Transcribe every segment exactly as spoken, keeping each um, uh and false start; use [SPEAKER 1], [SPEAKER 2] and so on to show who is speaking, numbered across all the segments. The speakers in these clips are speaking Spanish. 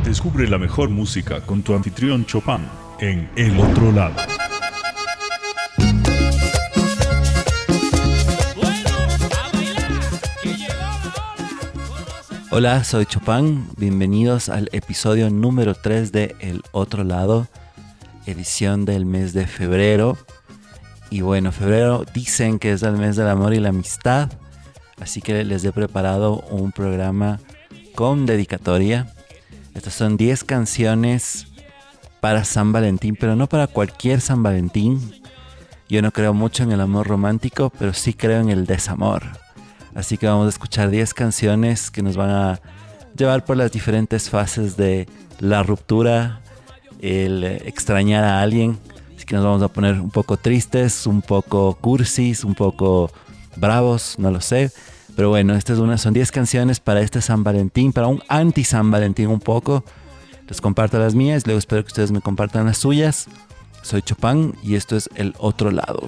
[SPEAKER 1] Descubre la mejor música con tu anfitrión Chopin en El Otro Lado.
[SPEAKER 2] Hola, soy Chopin. Bienvenidos al episodio número tres de El Otro Lado, edición del mes de febrero. Y bueno, febrero dicen que es el mes del amor y la amistad, así que les he preparado un programa con dedicatoria. Estas son diez canciones para San Valentín, pero no para cualquier San Valentín. Yo no creo mucho en el amor romántico, pero sí creo en el desamor. Así que vamos a escuchar diez canciones que nos van a llevar por las diferentes fases de la ruptura, el extrañar a alguien. Así que nos vamos a poner un poco tristes, un poco cursis, un poco bravos, no lo sé. Pero bueno, esta es una, son diez canciones para este San Valentín, para un anti-San Valentín un poco. Les comparto las mías, luego espero que ustedes me compartan las suyas. Soy Chopin y esto es El Otro Lado.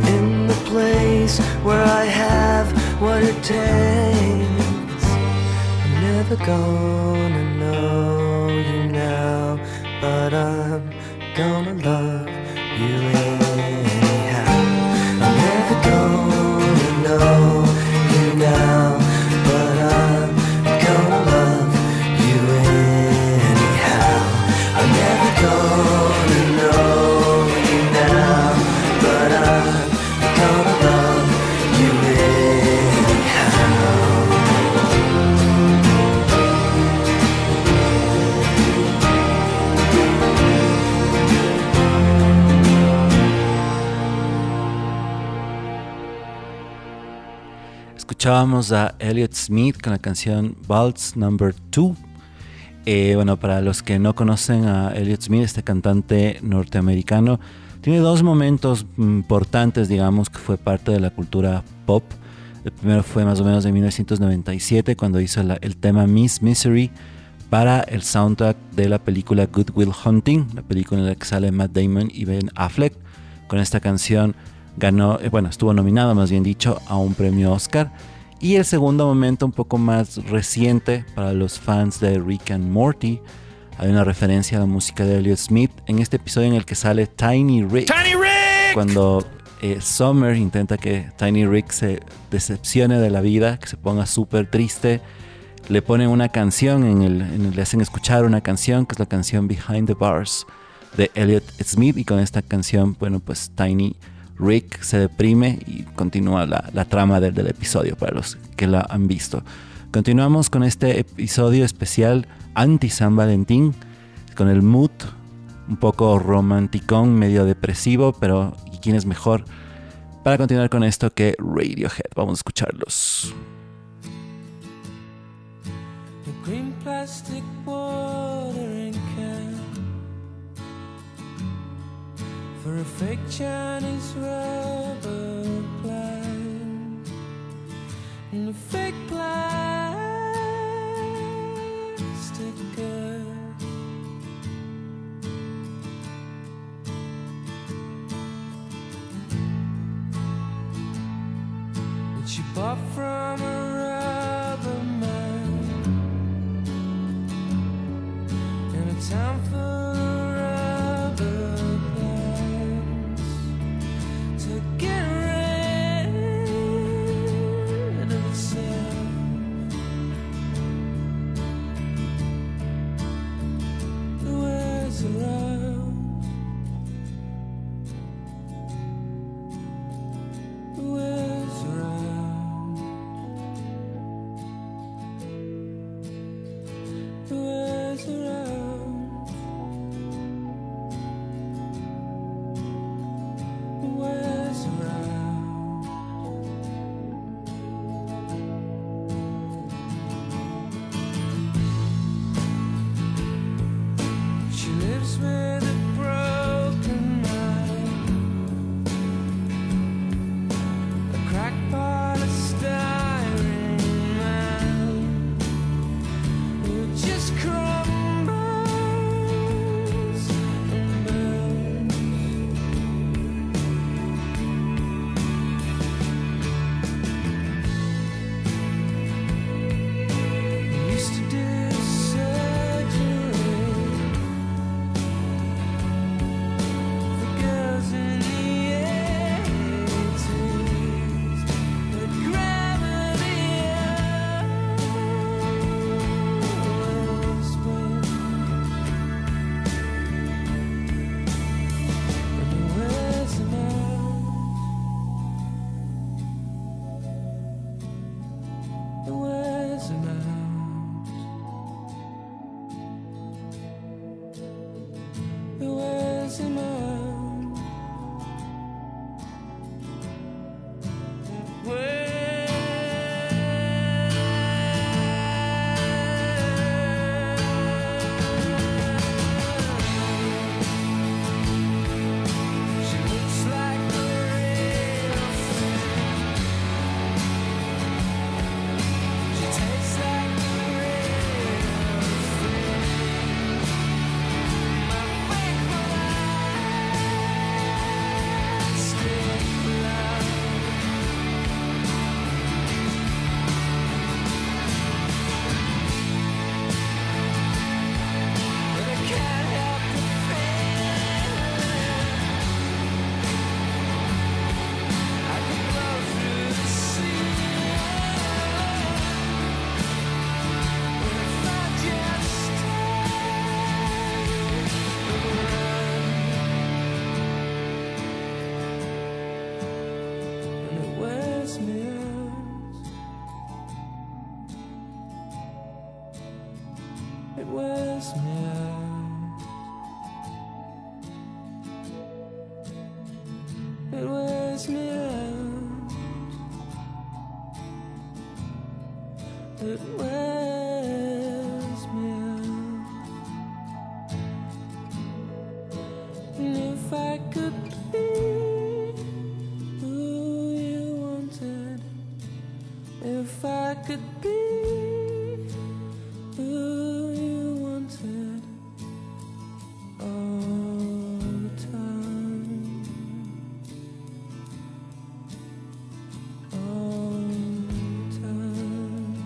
[SPEAKER 3] Where I have what it takes never gonna know you now, but I'm gonna love you anyhow. I'm never gonna know you now, but I'm gonna love you anyhow. I'm never gonna know you now, but I'm gonna love you anyhow.
[SPEAKER 2] Escuchábamos a Elliott Smith con la canción Waltz Number two. Eh, bueno, para los que no conocen a Elliott Smith, este cantante norteamericano, tiene dos momentos importantes, digamos, que fue parte de la cultura pop. El primero fue más o menos en mil novecientos noventa y siete, cuando hizo la, el tema Miss Misery para el soundtrack de la película Good Will Hunting, la película en la que sale Matt Damon y Ben Affleck. Con esta canción ganó, eh, bueno, estuvo nominado, más bien dicho, a un premio Oscar. Y el segundo momento, un poco más reciente para los fans de Rick and Morty, hay una referencia a la música de Elliott Smith en este episodio en el que sale Tiny Rick. ¡Tiny Rick! Cuando eh, Summer intenta que Tiny Rick se decepcione de la vida, que se ponga súper triste, le ponen una canción, en el, en el, le hacen escuchar una canción, que es la canción Behind the Bars de Elliott Smith, y con esta canción, bueno, pues Tiny Rick se deprime y continúa la, la trama del, del episodio para los que la han visto. Continuamos con este episodio especial anti-San Valentín, con el mood un poco romanticón, medio depresivo, pero ¿y quién es mejor para continuar con esto que Radiohead? Vamos a escucharlos.
[SPEAKER 3] The green plastic watering can for a fake Chinese rubber plant and a fake plastic girl. Which you bought from a rubber man in a town full of rubber plants to get rid of itself. The words around, the words around. It wears me out. It wears me out. It wears me out. And if I could be who you wanted, if I could be who you wanted all the time, all the time.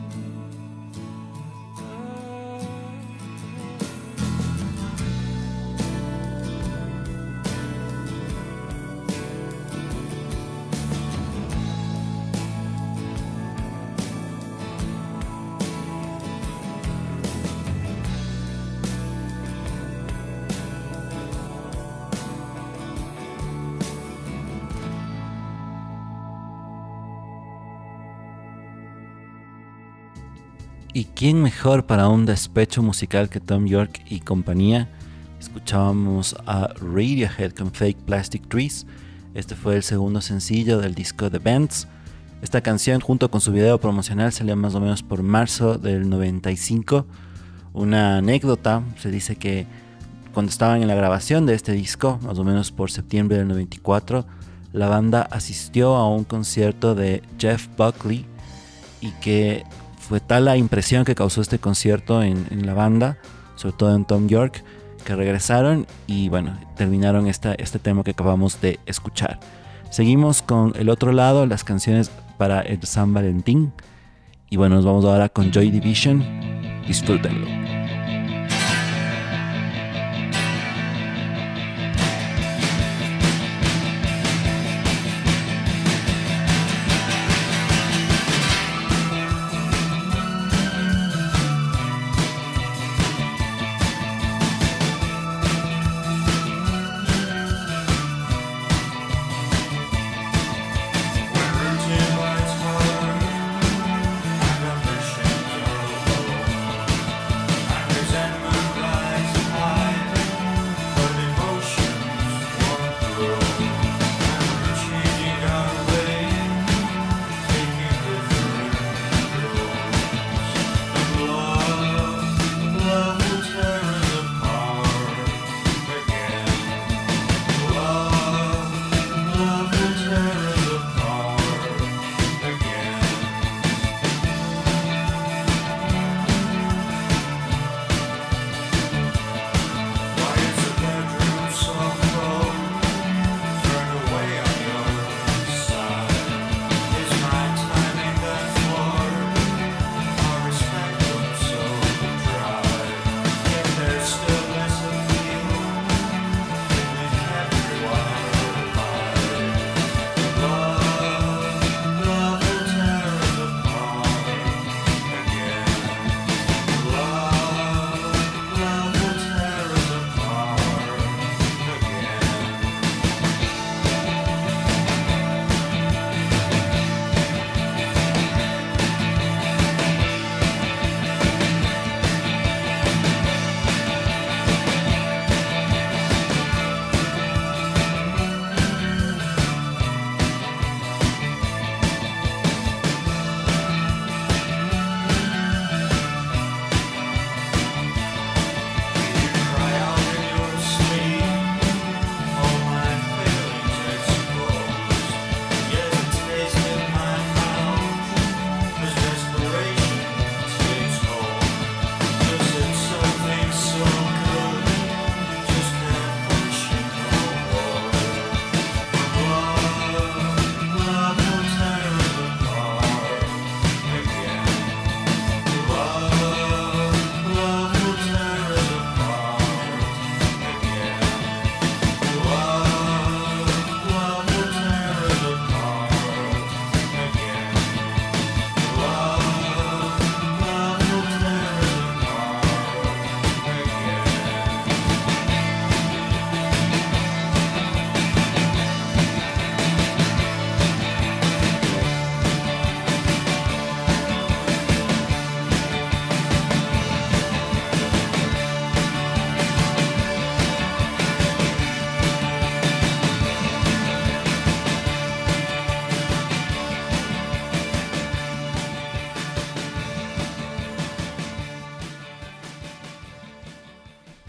[SPEAKER 2] ¿Y quién mejor para un despecho musical que Thom Yorke y compañía? Escuchábamos a Radiohead con Fake Plastic Trees. Este fue el segundo sencillo del disco The Bands. Esta canción, junto con su video promocional, salió más o menos por marzo del noventa y cinco. Una anécdota, se dice que cuando estaban en la grabación de este disco, más o menos por septiembre del noventa y cuatro, la banda asistió a un concierto de Jeff Buckley y que fue tal la impresión que causó este concierto en, en la banda, sobre todo en Thom Yorke, que regresaron y bueno, terminaron esta, este tema que acabamos de escuchar. Seguimos con el otro lado, las canciones para el San Valentín. Y bueno, nos vamos ahora con Joy Division. Disfrútenlo.
[SPEAKER 3] Too much fun, and ambition.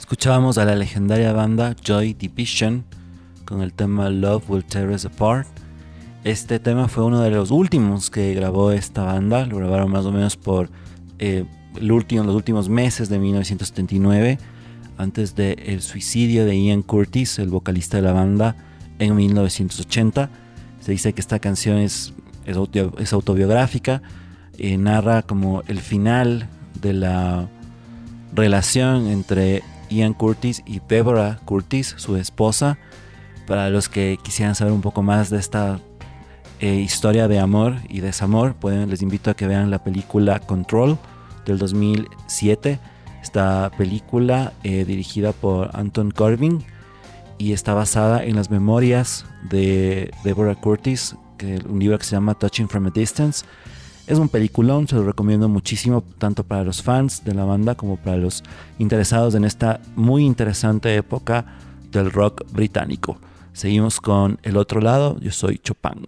[SPEAKER 2] Escuchábamos a la legendaria banda Joy Division con el tema Love Will Tear Us Apart. Este tema fue uno de los últimos que grabó esta banda. Lo grabaron más o menos por eh, el último, los últimos meses de mil novecientos setenta y nueve, antes del suicidio de Ian Curtis, el vocalista de la banda, en mil novecientos ochenta. Se dice que esta canción es, es, auto, es autobiográfica, eh, narra como el final de la relación entre Ian Curtis y Deborah Curtis, su esposa. Para los que quisieran saber un poco más de esta eh, historia de amor y desamor, pueden, les invito a que vean la película Control del dos mil siete. Esta película eh, dirigida por Anton Corbijn y está basada en las memorias de Deborah Curtis, que es un libro que se llama Touching from a Distance. Es un peliculón, se lo recomiendo muchísimo, tanto para los fans de la banda como para los interesados en esta muy interesante época del rock británico. Seguimos con El Otro Lado. Yo soy Chopin.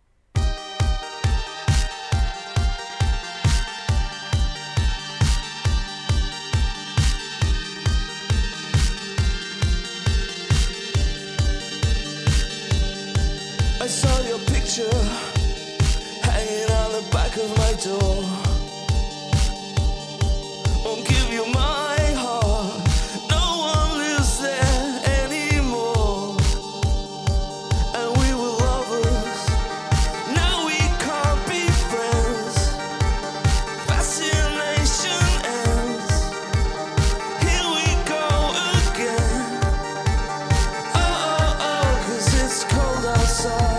[SPEAKER 3] I saw your picture hanging on the back of my door. Won't give you my heart. No one lives there anymore. And we were lovers. Now we can't be friends. Fascination ends. Here we go again. Oh, oh, oh, 'cause it's cold outside.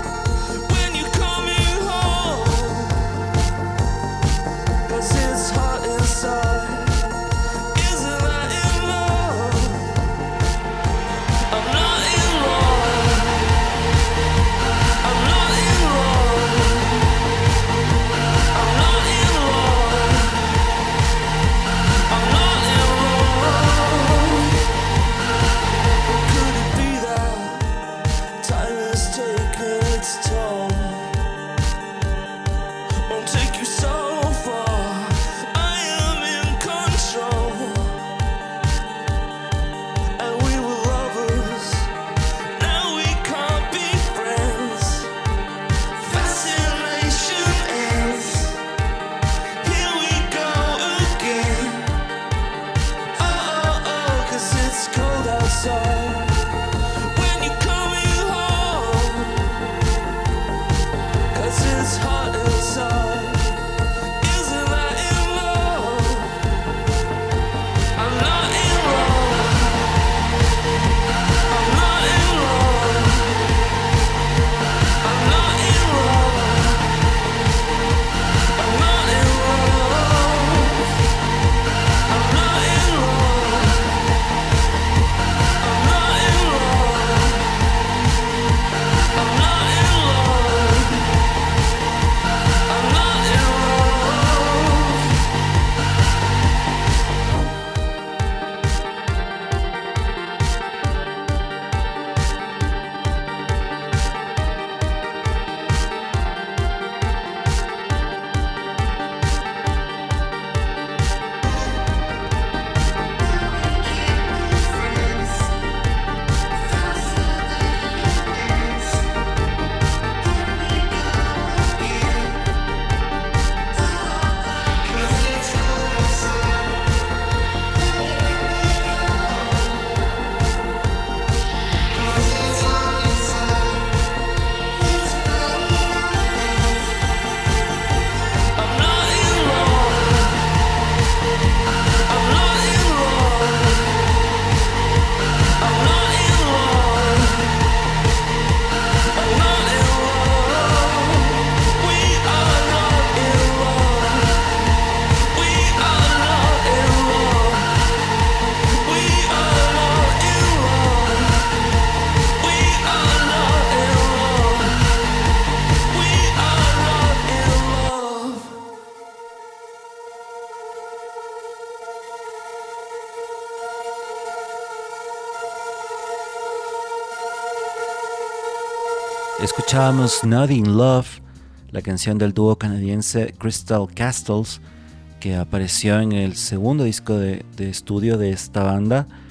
[SPEAKER 2] Escuchábamos Not in Love, la canción del dúo canadiense Crystal Castles, que apareció en el segundo disco de, de estudio de esta banda,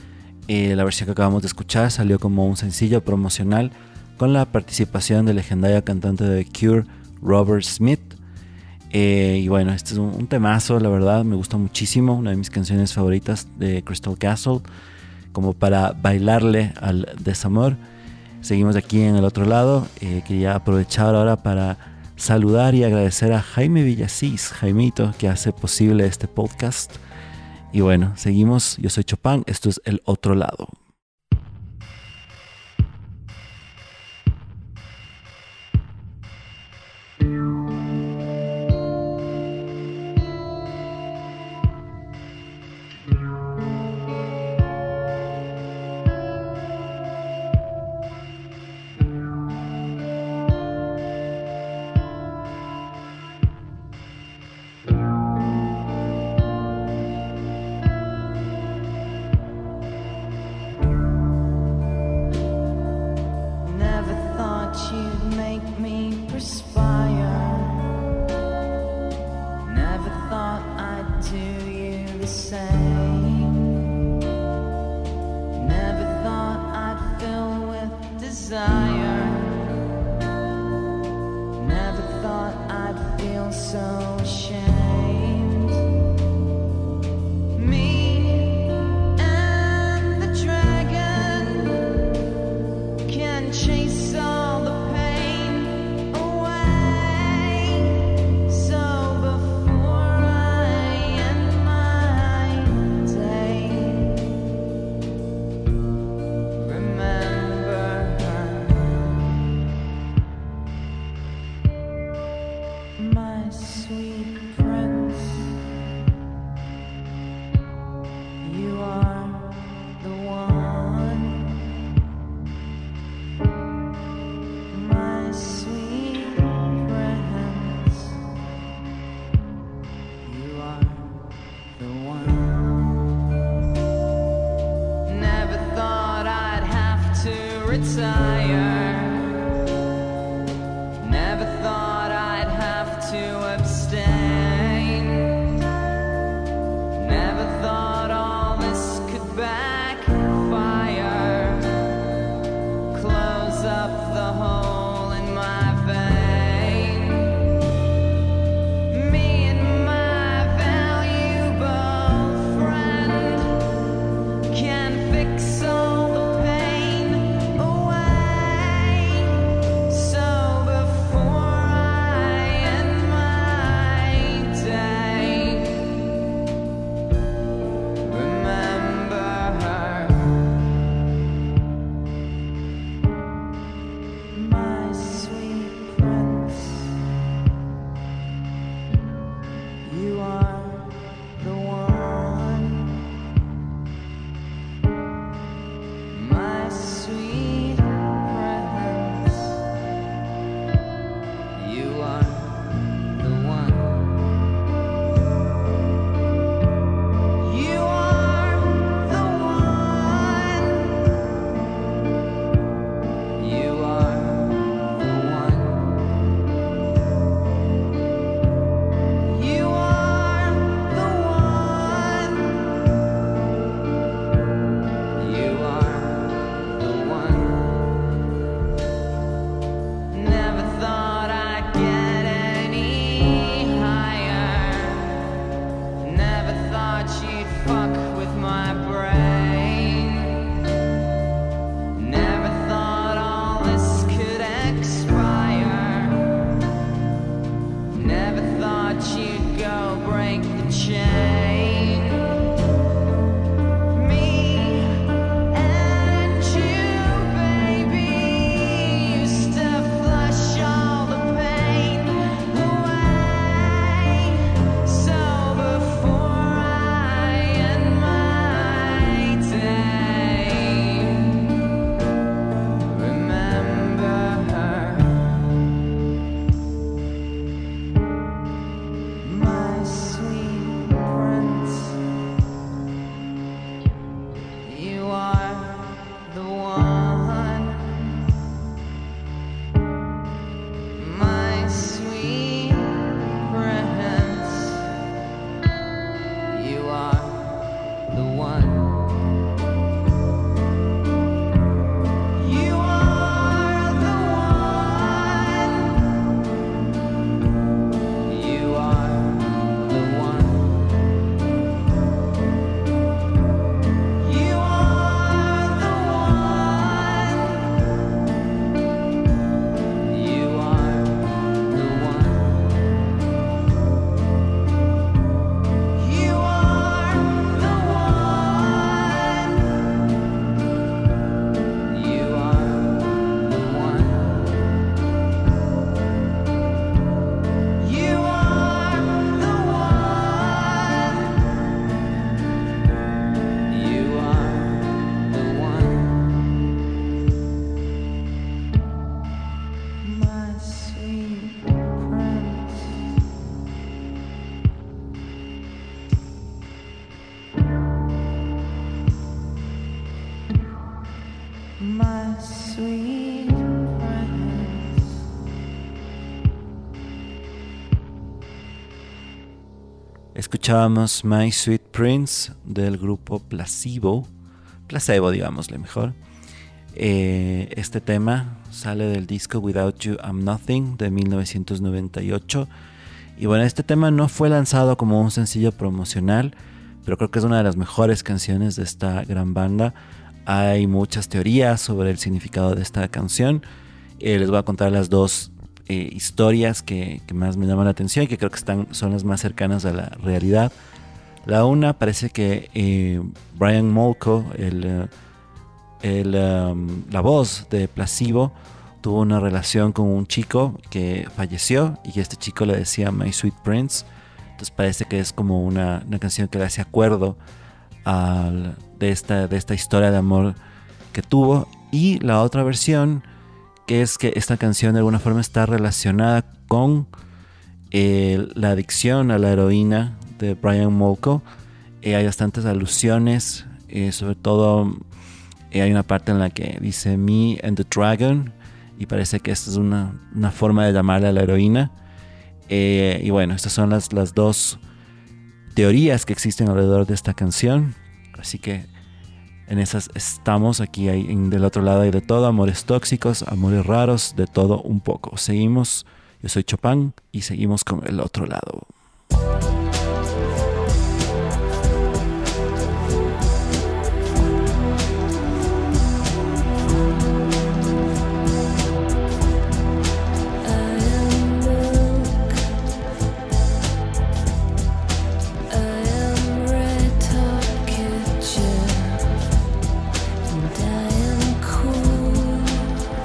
[SPEAKER 2] Eh, la versión que acabamos de escuchar salió como un sencillo promocional con la participación del legendario cantante de The Cure, Robert Smith. Eh, y bueno, este es un, un temazo, la verdad, me gustó muchísimo, una de mis canciones favoritas de Crystal Castle, como para bailarle al desamor. Seguimos aquí en el otro lado. Eh, quería aprovechar ahora para saludar y agradecer a Jaime Villasís, Jaimito, que hace posible este podcast. Y bueno, seguimos. Yo soy Chopin, esto es El Otro Lado. escuchábamos My Sweet Prince del grupo Placebo, Placebo digámosle mejor. Eh, este tema sale del disco Without You I'm Nothing de mil novecientos noventa y ocho. Y bueno, este tema no fue lanzado como un sencillo promocional, pero creo que es una de las mejores canciones de esta gran banda. Hay muchas teorías sobre el significado de esta canción. Eh, les voy a contar las dos eh, historias que, que más me llaman la atención y que creo que están, son las más cercanas a la realidad. La una parece que eh, Brian Molko, el, el, um, la voz de Placebo, tuvo una relación con un chico que falleció y que este chico le decía My Sweet Prince. Entonces parece que es como una, una canción que le hace acuerdo al, de, esta, de esta historia de amor que tuvo. Y la otra versión, que es que esta canción de alguna forma está relacionada con eh, la adicción a la heroína de Brian Molko. Eh, hay bastantes alusiones, eh, sobre todo eh, hay una parte en la que dice Me and the Dragon, y parece que esta es una, una forma de llamarle a la heroína. Eh, y bueno, estas son las, las dos teorías que existen alrededor de esta canción. Así que en esas estamos. Aquí hay, en, del otro lado hay de todo, amores tóxicos, amores raros, de todo un poco. Seguimos, yo soy Chopin y seguimos con el otro lado.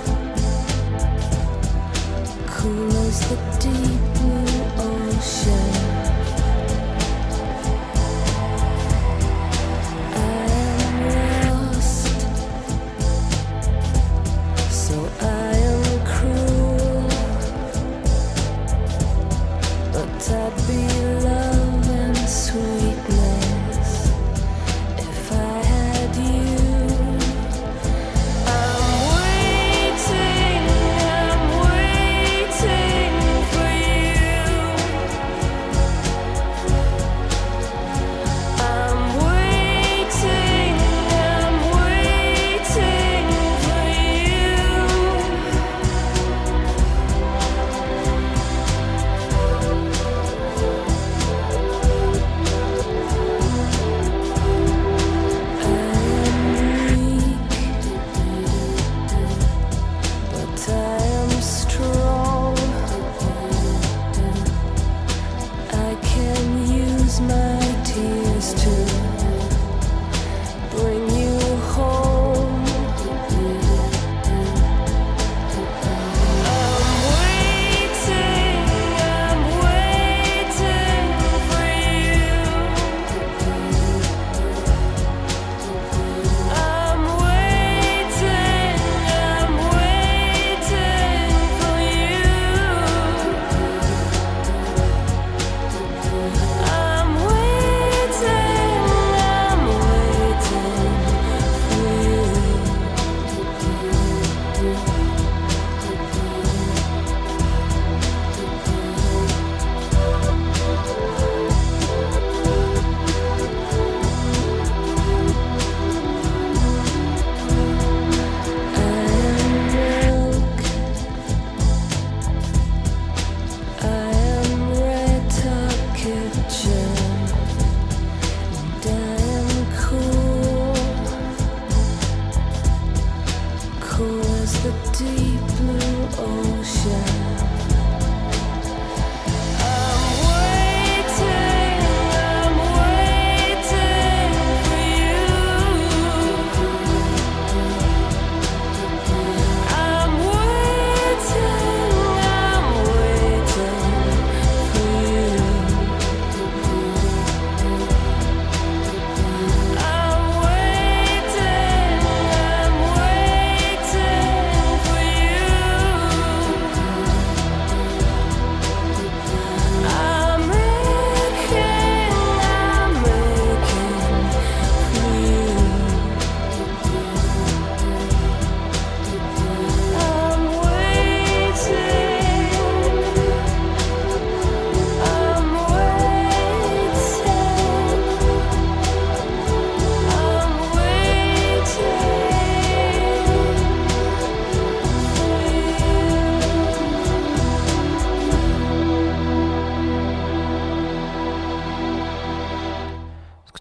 [SPEAKER 4] Cool as the deep blue ocean.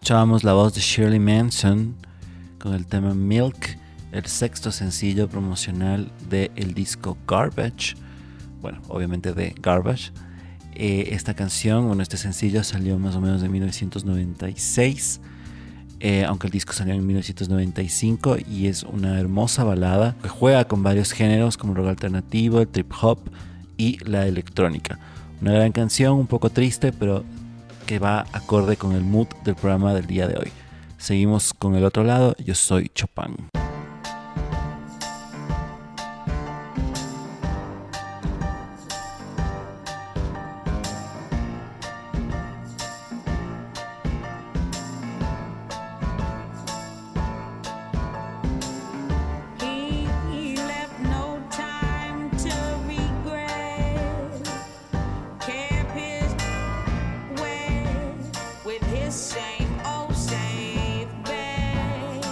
[SPEAKER 2] Escuchábamos la voz de Shirley Manson con el tema Milk, el sexto sencillo promocional del disco Garbage. Bueno, obviamente de Garbage. Eh, esta canción, bueno, este sencillo salió más o menos en mil novecientos noventa y seis, eh, aunque el disco salió en mil novecientos noventa y cinco, y es una hermosa balada que juega con varios géneros como el rock alternativo, el trip hop y la electrónica. Una gran canción, un poco triste, pero que va acorde con el mood del programa del día de hoy. Seguimos con el otro lado. Yo soy Chopin.
[SPEAKER 4] Same old safe bed.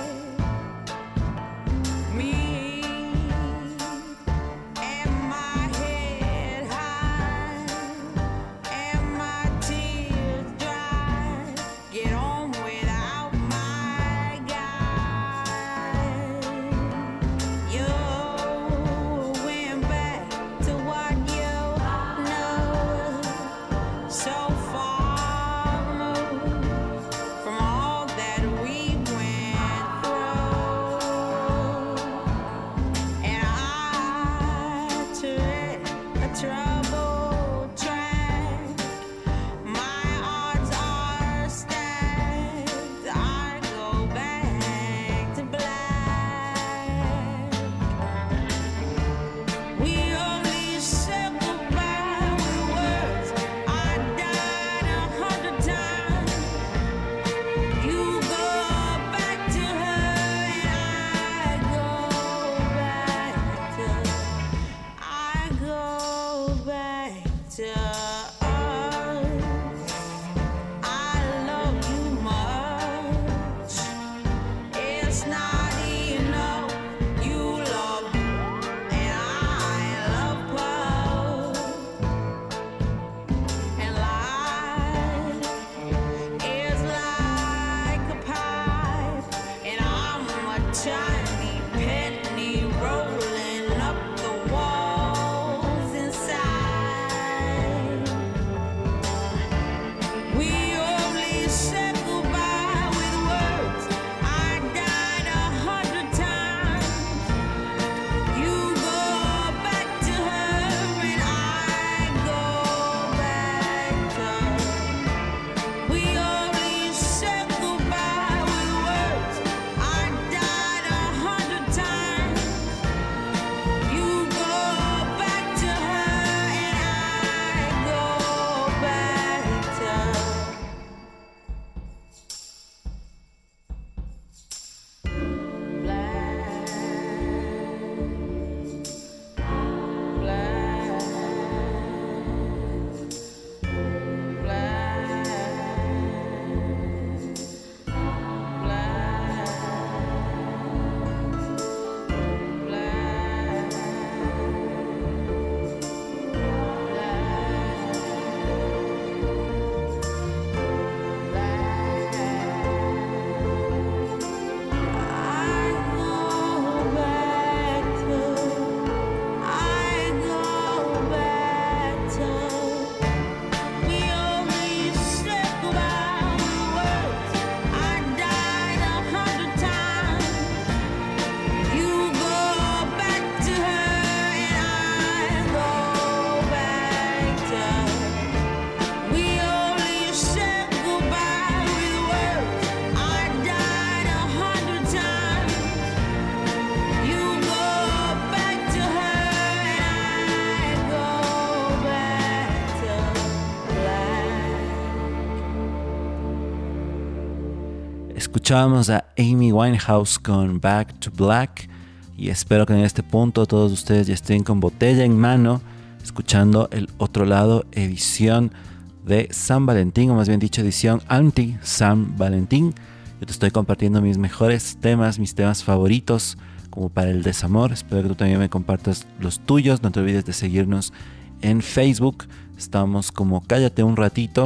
[SPEAKER 2] Escuchábamos a Amy Winehouse con Back to Black y espero que en este punto todos ustedes ya estén con botella en mano escuchando el otro lado, edición de San Valentín, o más bien dicho edición anti San Valentín. Yo te estoy compartiendo mis mejores temas, mis temas favoritos como para el desamor. Espero que tú también me compartas los tuyos. No te olvides de seguirnos en Facebook. Estamos como Cállate un ratito.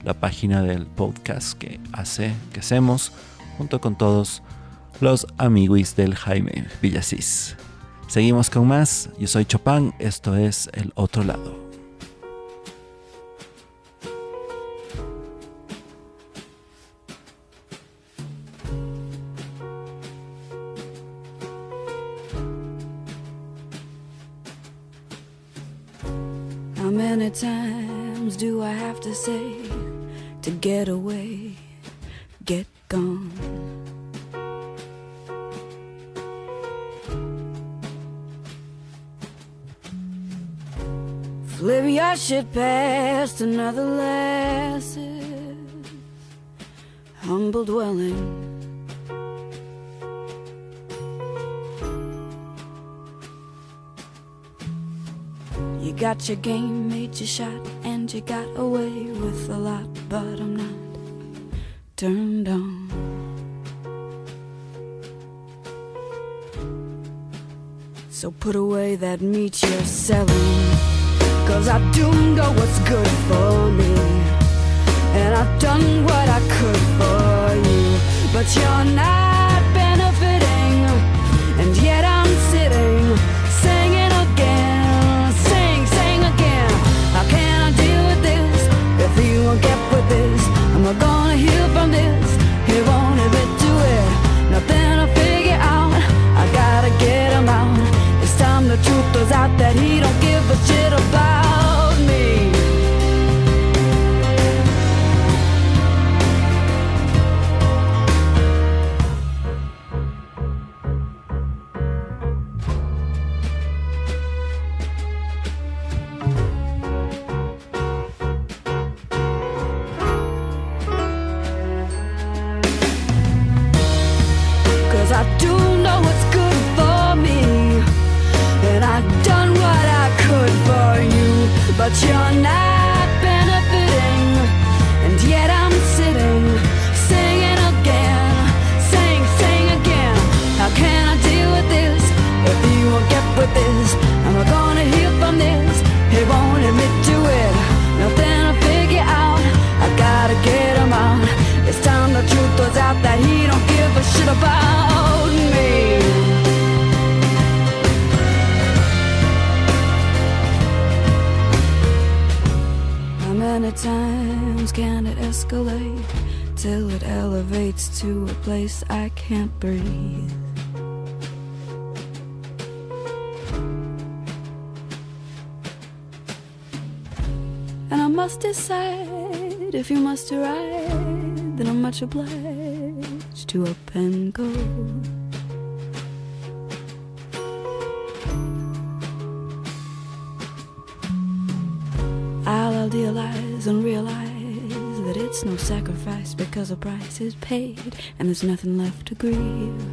[SPEAKER 2] la página del podcast que hace, que hacemos junto con todos los amiguis del Jaime Villasís. Seguimos con más. Yo soy Chopin, esto es El Otro Lado.
[SPEAKER 5] How many times do I have to say to get away, get gone? Flip your shit past another lass's humble dwelling. You got your game, made your shot, and you got away with a lot, but I'm not turned on. So put away that meat you're selling, 'cause I do know what's good for me, and I've done what I could for you, but you're not benefiting, and yet I'm sitting, singing again, sing, sing again. How can I deal with this if you won't get with this? Am I gonna heal from this? He won't admit to it. Nothing to figure out, I gotta get him out. It's time the truth goes out that he don't give a shit about me. I do know what's good for me, and I've done what I could for you, but you're not benefiting, and yet I'm sitting, singing again, sing, sing again. How can I deal with this if you won't get with this? Am I gonna heal from this? He won't admit to it. Nothing to figure out, I gotta get him out. It's time the truth was out that he don't give a shit about me. How many times can it escalate till it elevates to a place I can't breathe? And I must decide if you must ride, then I'm much obliged to up and go. I'll idealize and realize that it's no sacrifice, because a price is paid and there's nothing left to grieve.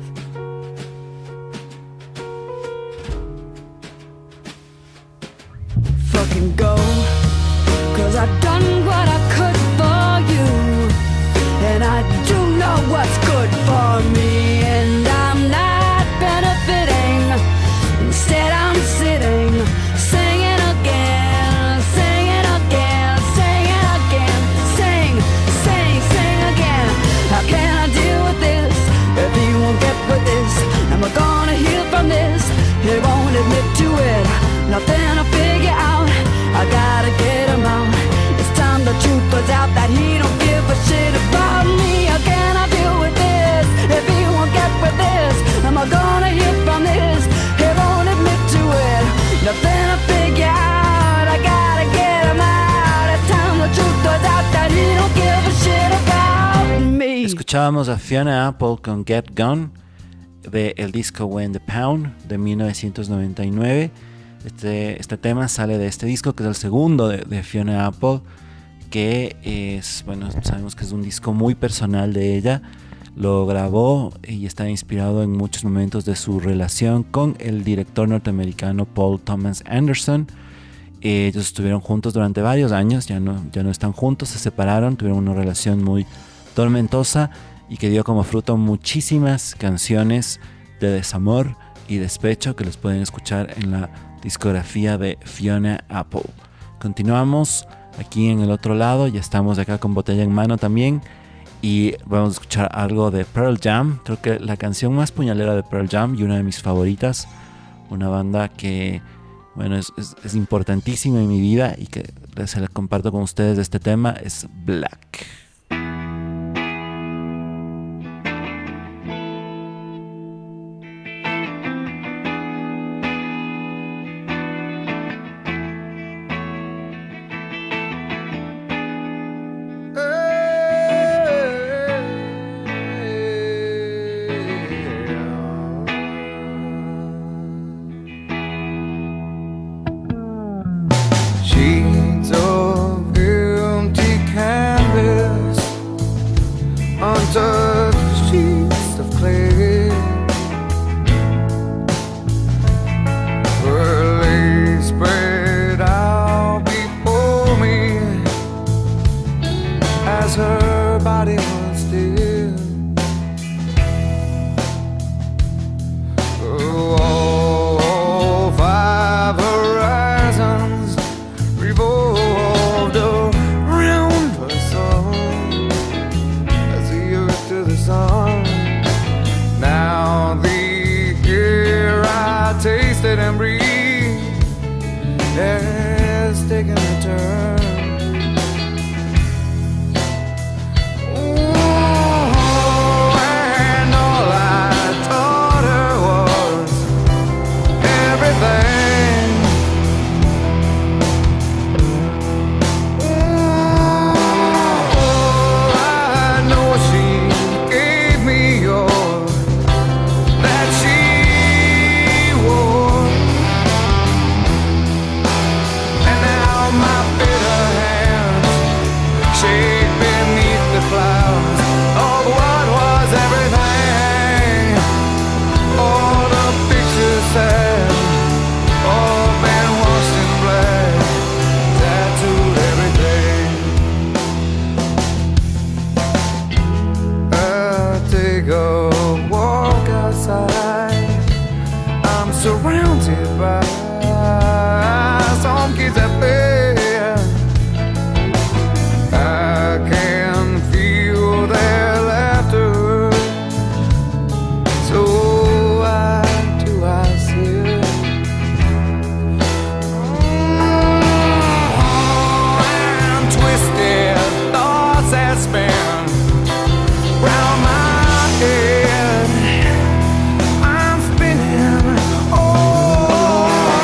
[SPEAKER 5] Fucking go, 'cause I've done what I could for you, and I do know what's good for me, and I'm not benefiting. Instead I'm sitting, singing again, singing again, singing again, sing, sing, sing again. How can I deal with this if he won't get with this? Am I gonna heal from this? He won't admit to it. Nothing to figure out, I gotta get him out. It's time the truth was out that he don't give a shit about me. How can I deal with this if he won't get with this? Am I gonna hear from this? He won't admit to it. Nothing to figure out, I gotta get him out. It's time the truth was out that he don't give a shit about me.
[SPEAKER 2] Escuchábamos a Fiona Apple con Get Gone de el disco When the Pound de mil novecientos noventa y nueve. Este, este tema sale de este disco, que es el segundo de, de Fiona Apple, que es, bueno, sabemos que es un disco muy personal de ella. Lo grabó y está inspirado en muchos momentos de su relación con el director norteamericano Paul Thomas Anderson. Ellos estuvieron juntos durante varios años, ya no, ya no están juntos, se separaron, tuvieron una relación muy tormentosa y que dio como fruto muchísimas canciones de desamor y despecho que los pueden escuchar en la discografía de Fiona Apple. Continuamos aquí en el otro lado. Ya estamos acá con botella en mano también. Y vamos a escuchar algo de Pearl Jam. Creo que la canción más puñalera de Pearl Jam y una de mis favoritas. Una banda que, bueno, es, es, es importantísima en mi vida y que se la comparto con ustedes. Este tema es Black.
[SPEAKER 3] Sheets of empty canvas, untouched sheets of clay, her legs spread out before me as her body was still. All five horizons revolved around her son as the earth to the sun. Now the air I tasted and breathed has taken a turn. Oh, and all I taught her was everything. Oh, I know she gave me all that she wore, and now my bitter hands shake beneath the clouds of what was everything. All the pictures sad, all been washed in black, tattooed everything. I take a walk outside, I'm surrounded by some kids that play. I can feel their laughter, so why do I sit? And twisted thoughts that spin round my head. I'm spinning. Oh,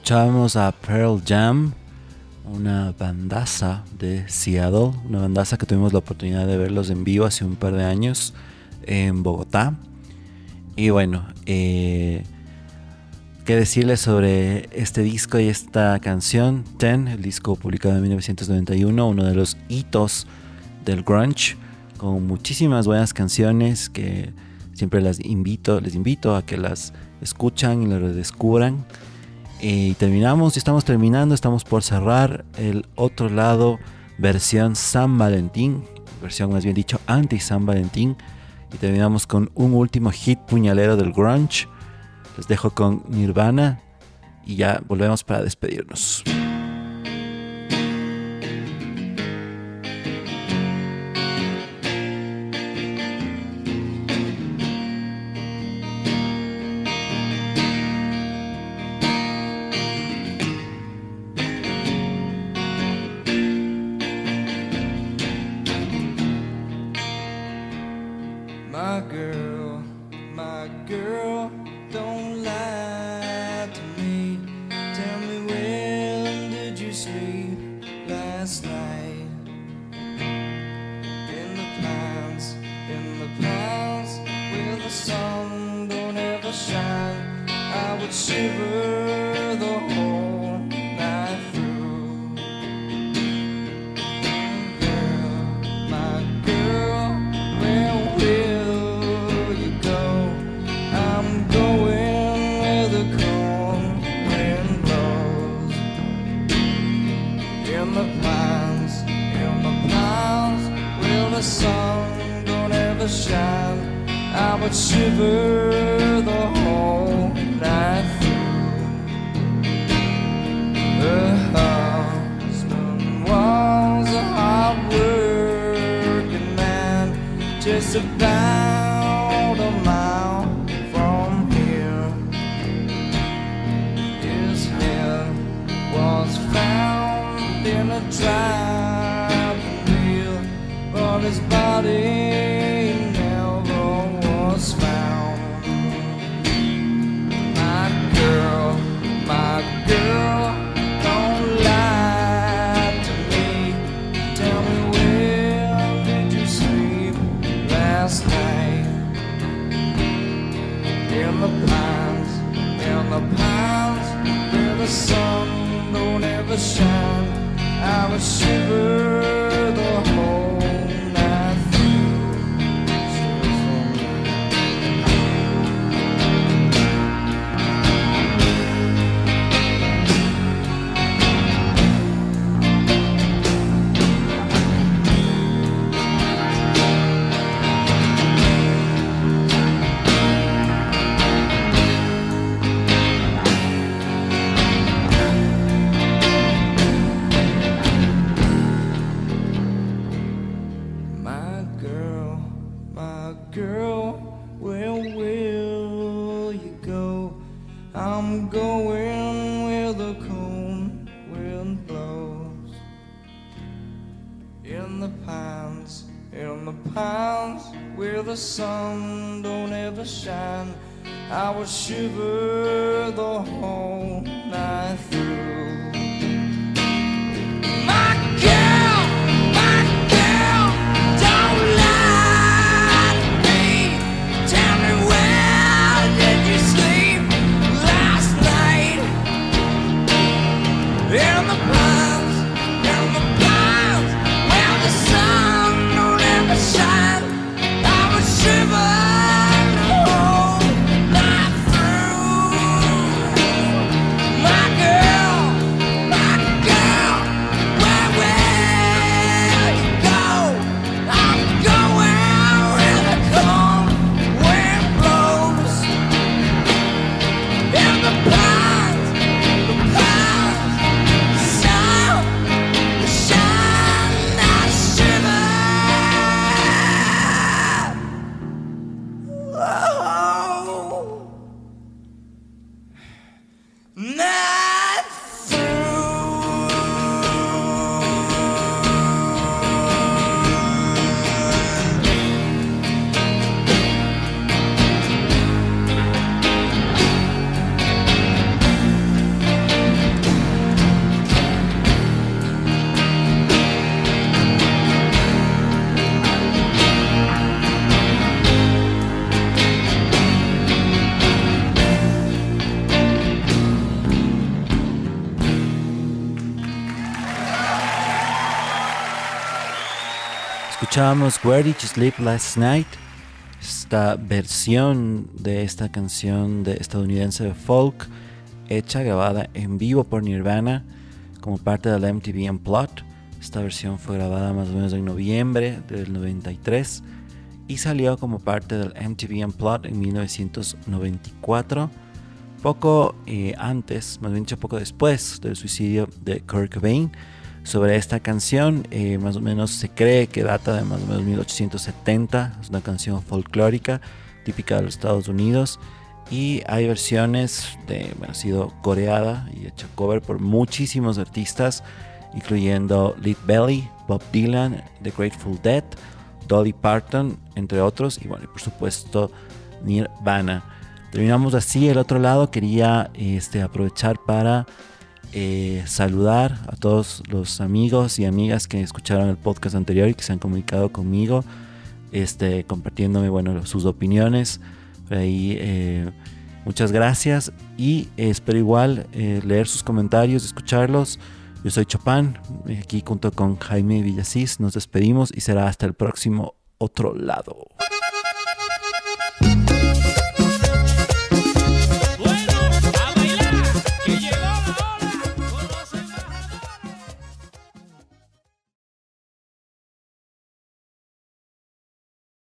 [SPEAKER 2] Escuchábamos a Pearl Jam, una bandaza de Seattle, una bandaza que tuvimos la oportunidad de verlos en vivo hace un par de años en Bogotá. Y bueno, eh, qué decirles sobre este disco y esta canción, Ten, el disco publicado en mil novecientos noventa y uno, uno de los hitos del grunge, con muchísimas buenas canciones que siempre las invito, les invito a que las escuchan y las redescubran. Y terminamos, ya estamos terminando, estamos por cerrar el otro lado, versión San Valentín, versión más bien dicho anti San Valentín, y terminamos con un último hit puñalero del grunge. Les dejo con Nirvana y ya volvemos para despedirnos.
[SPEAKER 3] My girl, my girl, don't lie to me. Tell me, when did you sleep last night? In the pines, in the pines, where the sun don't ever shine, I would shiver the whole night through. Girl, my girl, where will you go? I'm going where the cold wind blows. In the pines, in the pines, where the sun don't ever shine, I would shiver the whole night through. Her husband was a hard-working man, just about a mile from here. His head was found in a driving wheel, but his body never was found. My girl, my girl, don't lie to me. Tell me, where did you sleep last night? In the pines, in the pines, where the sun don't ever shine, I would shiver the whole night through. Shiver My girl, my girl, where will you go? I'm going where the cold wind blows. In the pines, in the pines, where the sun don't ever shine, I would shiver the whole night through. My girl, my girl, don't lie to me. Tell me, where did you sleep last night? In the pines, in the pines, where the sun don't ever shine, I would shiver the whole night through.
[SPEAKER 2] Escuchábamos Where Did You Sleep Last Night, esta versión de esta canción de estadounidense de folk, hecha, grabada en vivo por Nirvana como parte del M T V Unplugged. Esta versión fue grabada más o menos en noviembre del noventa y tres y salió como parte del M T V Unplugged en mil novecientos noventa y cuatro, poco eh, antes, más bien dicho poco después del suicidio de Kurt Cobain. Sobre esta canción, eh, más o menos se cree que data de más o menos mil ochocientos setenta, es una canción folclórica típica de los Estados Unidos y hay versiones de, bueno, ha sido coreada y hecha cover por muchísimos artistas, incluyendo Lead Belly, Bob Dylan, The Grateful Dead, Dolly Parton, entre otros, y bueno, y por supuesto Nirvana. Terminamos así el otro lado. Quería este, aprovechar para eh, saludar a todos los amigos y amigas que escucharon el podcast anterior y que se han comunicado conmigo, este, compartiéndome, bueno, sus opiniones. Por ahí, eh, muchas gracias y eh, espero igual eh, leer sus comentarios, escucharlos. Yo soy Chopin, aquí junto con Jaime Villasís nos despedimos y será hasta el próximo Otro Lado.